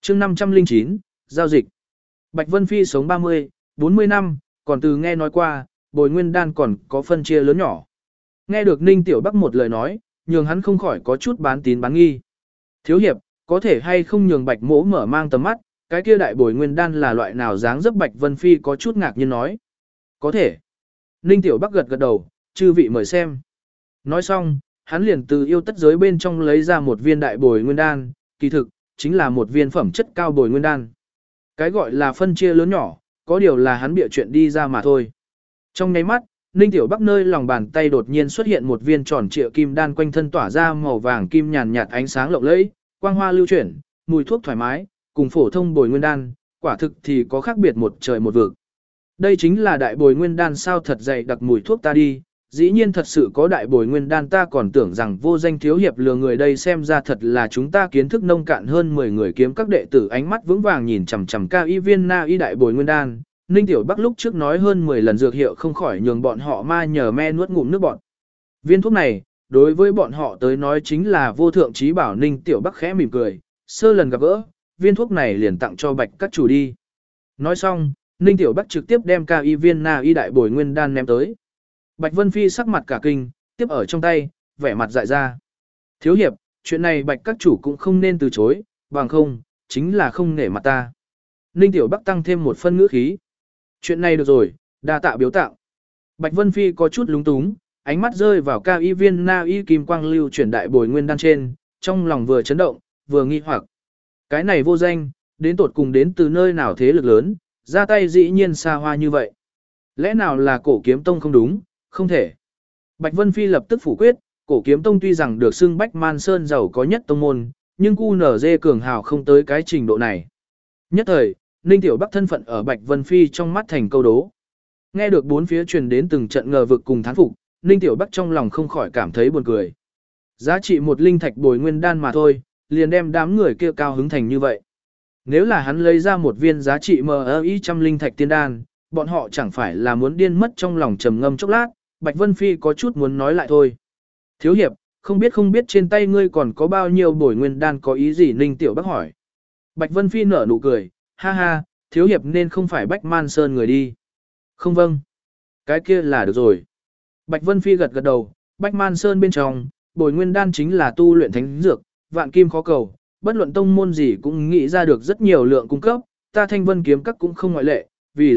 chương 509, giao dịch. Bạch Vân Phi sống 30, 40 năm, còn từ nghe nói qua, bồi nguyên đan còn có phân chia lớn nhỏ. Nghe được Ninh Tiểu Bắc một lời nói, nhường hắn không khỏi có chút bán tín bán nghi. Thiếu hiệp, có thể hay không nhường Bạch Mỗ mở mang tầm mắt, cái kia đại bồi nguyên đan là loại nào dáng dấp? Bạch Vân Phi có chút ngạc nhiên nói. Có thể. Ninh Tiểu Bắc gật gật đầu, chư vị mời xem. Nói xong, hắn liền từ yêu tất giới bên trong lấy ra một viên đại bồi nguyên đan, kỳ thực, chính là một viên phẩm chất cao bồi nguyên đan. Cái gọi là phân chia lớn nhỏ, có điều là hắn bịa chuyện đi ra mà thôi. Trong nháy mắt, Ninh Tiểu Bắc nơi lòng bàn tay đột nhiên xuất hiện một viên tròn trịa kim đan, quanh thân tỏa ra màu vàng kim nhàn nhạt ánh sáng lộng lẫy, quang hoa lưu chuyển, mùi thuốc thoải mái, cùng phổ thông bồi nguyên đan, quả thực thì có khác biệt một trời một vực. Đây chính là đại bồi nguyên đan sao? Thật dày đặc mùi thuốc ta đi, dĩ nhiên thật sự có đại bồi nguyên đan, ta còn tưởng rằng vô danh thiếu hiệp lừa người đây, xem ra thật là chúng ta kiến thức nông cạn hơn 10 người kiếm các đệ tử ánh mắt vững vàng nhìn chằm chằm cao y viên na y đại bồi nguyên đan. Ninh Tiểu Bắc lúc trước nói hơn 10 lần dược hiệu không khỏi nhường bọn họ ma nhờ me nuốt ngụm nước bọt. Viên thuốc này, đối với bọn họ tới nói chính là vô thượng trí bảo. Ninh Tiểu Bắc khẽ mỉm cười, sơ lần gặp gỡ, viên thuốc này liền tặng cho Bạch các chủ đi. Nói xong, Ninh Tiểu Bắc trực tiếp đem cao y viên na y đại bồi nguyên đan ném tới. Bạch Vân Phi sắc mặt cả kinh, tiếp ở trong tay, vẻ mặt dại ra. Thiếu hiệp, chuyện này Bạch các chủ cũng không nên từ chối, bằng không, chính là không nể mặt ta. Ninh Tiểu Bắc tăng thêm một phân ngữ khí. Chuyện này được rồi, đa tạ biếu tặng. Bạch Vân Phi có chút lúng túng, ánh mắt rơi vào cao y viên na y kim quang lưu chuyển đại bồi nguyên đan trên, trong lòng vừa chấn động, vừa nghi hoặc. Cái này vô danh, đến tột cùng đến từ nơi nào thế lực lớn, ra tay dĩ nhiên xa hoa như vậy. Lẽ nào là Cổ Kiếm Tông? Không đúng, không thể. Bạch Vân Phi lập tức phủ quyết, Cổ Kiếm Tông tuy rằng được xưng Bách Man Sơn giàu có nhất tông môn, nhưng QNZ cường hào không tới cái trình độ này. Nhất thời, Ninh Tiểu Bắc thân phận ở Bạch Vân Phi trong mắt thành câu đố. Nghe được bốn phía truyền đến từng trận ngờ vực cùng thán phục, Ninh Tiểu Bắc trong lòng không khỏi cảm thấy buồn cười. Giá trị một linh thạch bồi nguyên đan mà thôi, liền đem đám người kia cao hứng thành như vậy. Nếu là hắn lấy ra một viên giá trị MI trăm linh thạch tiên đan, bọn họ chẳng phải là muốn điên mất. Trong lòng trầm ngâm chốc lát, Bạch Vân Phi có chút muốn nói lại thôi. Thiếu hiệp, không biết trên tay ngươi còn có bao nhiêu bồi nguyên đan, có ý gì? Ninh Tiểu Bắc hỏi. Bạch Vân Phi nở nụ cười, ha ha, thiếu hiệp nên không phải Bách Man Sơn người đi. Không, vâng. Cái kia là được rồi. Bạch Vân Phi gật gật đầu, Bách Man Sơn bên trong, bồi nguyên đan chính là tu luyện thánh dược, vạn kim khó cầu, bất luận tông môn gì cũng nghĩ ra được rất nhiều lượng cung cấp, ta Thanh Vân kiếm các cũng không ngoại lệ, vì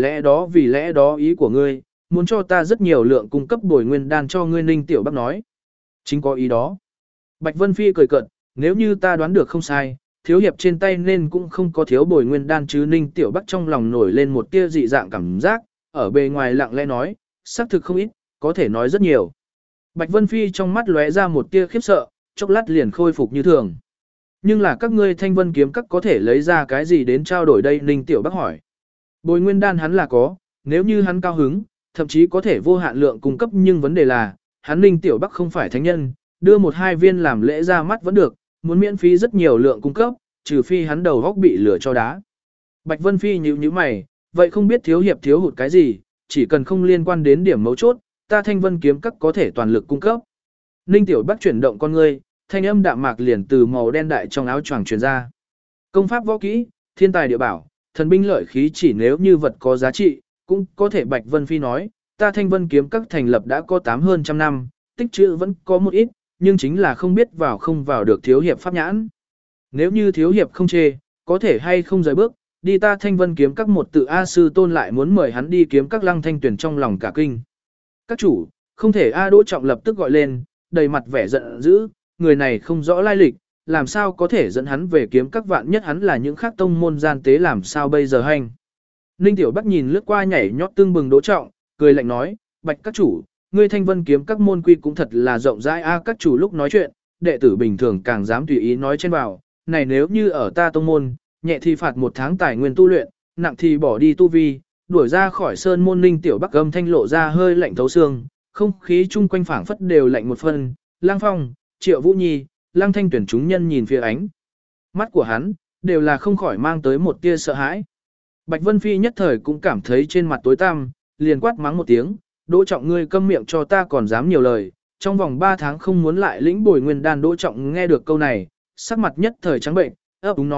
lẽ đó ý của ngươi, muốn cho ta rất nhiều lượng cung cấp bồi nguyên đan cho ngươi. Ninh Tiểu Bắc nói. Chính có ý đó. Bạch Vân Phi cười cợt, nếu như ta đoán được không sai, thiếu hiệp trên tay nên cũng không có thiếu bồi nguyên đan chứ? Ninh Tiểu Bắc trong lòng nổi lên một tia dị dạng cảm giác, ở bề ngoài lặng lẽ nói, xác thực không ít, có thể nói rất nhiều. Bạch Vân Phi trong mắt lóe ra một tia khiếp sợ, chốc lát liền khôi phục như thường. Nhưng là các ngươi Thanh Vân kiếm các có thể lấy ra cái gì đến trao đổi đây? Ninh Tiểu Bắc hỏi. Bồi nguyên đan hắn là có, nếu như hắn cao hứng, thậm chí có thể vô hạn lượng cung cấp, nhưng vấn đề là, hắn Ninh Tiểu Bắc không phải thánh nhân, đưa một hai viên làm lễ ra mắt vẫn được, muốn miễn phí rất nhiều lượng cung cấp, trừ phi hắn đầu góc bị lửa cho đá. Bạch Vân Phi nhíu mày, vậy không biết thiếu hiệp thiếu hụt cái gì, chỉ cần không liên quan đến điểm mấu chốt, ta Thanh Vân kiếm các có thể toàn lực cung cấp. Ninh Tiểu Bắc chuyển động con ngươi, thanh âm đạm mạc liền từ màu đen đại trong áo choàng truyền ra. Công pháp võ kỹ, thiên tài địa bảo, thần binh lợi khí, chỉ nếu như vật có giá trị, cũng có thể. Bạch Vân Phi nói, ta Thanh Vân kiếm các thành lập đã có hơn 800 năm, tích trữ vẫn có một ít, nhưng chính là không biết vào không vào được thiếu hiệp pháp nhãn. Nếu như thiếu hiệp không chê, có thể hay không rời bước, đi ta Thanh Vân kiếm các một tự A sư tôn lại muốn mời hắn đi kiếm các. Lăng Thanh Tuyển trong lòng cả kinh. Các chủ, không thể A. Đỗ Trọng lập tức gọi lên, đầy mặt vẻ giận dữ, người này không rõ lai lịch, làm sao có thể dẫn hắn về kiếm các? Vạn nhất hắn là những khác tông môn gian tế làm sao bây giờ hành? Ninh Tiểu Bắc nhìn lướt qua nhảy nhót tương bừng Đỗ Trọng, cười lạnh nói, Bạch các chủ, ngươi Thanh Vân kiếm các môn quy cũng thật là rộng rãi a. Các chủ lúc nói chuyện, đệ tử bình thường càng dám tùy ý nói chen vào, này nếu như ở ta tông môn, nhẹ thì phạt 1 tháng tài nguyên tu luyện, nặng thì bỏ đi tu vi, đuổi ra khỏi sơn môn. Ninh Tiểu Bắc âm thanh lộ ra hơi lạnh thấu xương, không khí chung quanh phảng phất đều lạnh một phần. Lang Phong, Triệu Vũ Nhi, Lăng Thanh Tuyển chúng nhân nhìn phía ánh mắt của hắn, đều là không khỏi mang tới một tia sợ hãi. Bạch Vân Phi nhất thời cũng cảm thấy trên mặt tối tăm, liền quát mắng một tiếng, Đỗ Trọng ngươi câm miệng cho ta, còn dám nhiều lời, trong vòng 3 tháng không muốn lại lĩnh bồi nguyên đan. Đỗ Trọng nghe được câu này, sắc mặt nhất thời trắng bệnh, ấp úng nói,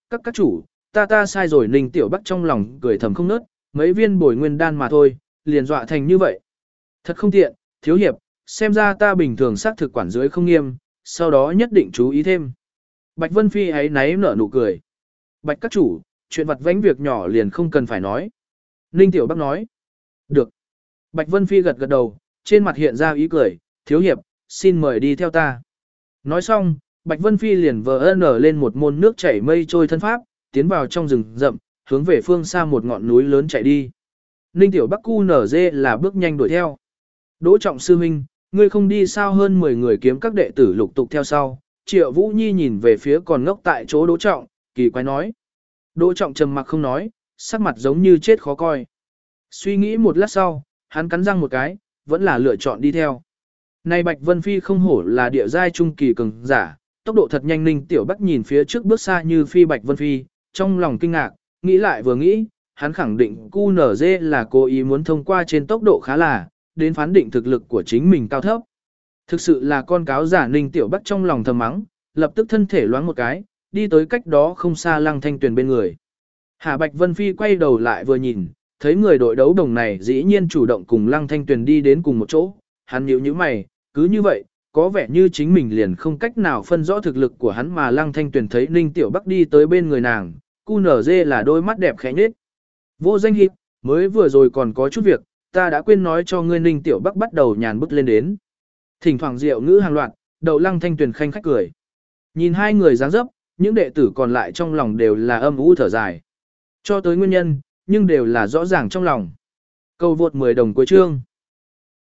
các chủ, ta sai rồi. Ninh Tiểu Bắc trong lòng cười thầm không nớt, mấy viên bồi nguyên đan mà thôi, liền dọa thành như vậy. Thật không tiện, thiếu hiệp, xem ra ta bình thường xác thực quản dưới không nghiêm, sau đó nhất định chú ý thêm. Bạch Vân Phi ấy náy nở nụ cười. Bạch các chủ, chuyện vặt vãnh việc nhỏ liền không cần phải nói. Ninh Tiểu Bắc nói. Được. Bạch Vân Phi gật gật đầu, trên mặt hiện ra ý cười, thiếu hiệp, xin mời đi theo ta. Nói xong, Bạch Vân Phi liền vờ nở lên một môn nước chảy mây trôi thân pháp, tiến vào trong rừng rậm, hướng về phương xa một ngọn núi lớn chạy đi. Ninh Tiểu Bắc cu nở dê là bước nhanh đuổi theo. Đỗ Trọng sư huynh, ngươi không đi sao? Hơn 10 người kiếm các đệ tử lục tục theo sau. Triệu Vũ Nhi nhìn về phía còn ngốc tại chỗ Đỗ Trọng, kỳ quái nói. Đỗ Trọng trầm mặc không nói, sắc mặt giống như chết khó coi. Suy nghĩ một lát sau, hắn cắn răng một cái, vẫn là lựa chọn đi theo. Này Bạch Vân Phi không hổ là địa giai trung kỳ cường giả, tốc độ thật nhanh. Ninh Tiểu Bắc nhìn phía trước bước xa như phi Bạch Vân Phi, trong lòng kinh ngạc, nghĩ lại vừa nghĩ, hắn khẳng định QNZ là cố ý muốn thông qua trên tốc độ khá là, đến phán định thực lực của chính mình cao thấp. Thực sự là con cáo giả. Ninh Tiểu Bắc trong lòng thầm mắng, lập tức thân thể loáng một cái, đi tới cách đó không xa Lăng Thanh Tuyền bên người. Hà Bạch Vân Phi quay đầu lại vừa nhìn, thấy người đội đấu đồng này dĩ nhiên chủ động cùng Lăng Thanh Tuyền đi đến cùng một chỗ, hắn nhíu nhíu mày, cứ như vậy, có vẻ như chính mình liền không cách nào phân rõ thực lực của hắn. Mà Lăng Thanh Tuyền thấy Ninh Tiểu Bắc đi tới bên người nàng, QNZ là đôi mắt đẹp khẽ nhếch. Vô danh hiệp, mới vừa rồi còn có chút việc, ta đã quên nói cho ngươi. Ninh Tiểu Bắc bắt đầu nhàn bước lên đến. Thỉnh thoảng rượu ngữ hàng loạt, đầu Lăng Thanh Tuyền khanh khách cười. Nhìn hai người dáng dấp, những đệ tử còn lại trong lòng đều là âm u thở dài. Cho tới nguyên nhân, nhưng đều là rõ ràng trong lòng. Câu vượt 10 đồng cuối chương.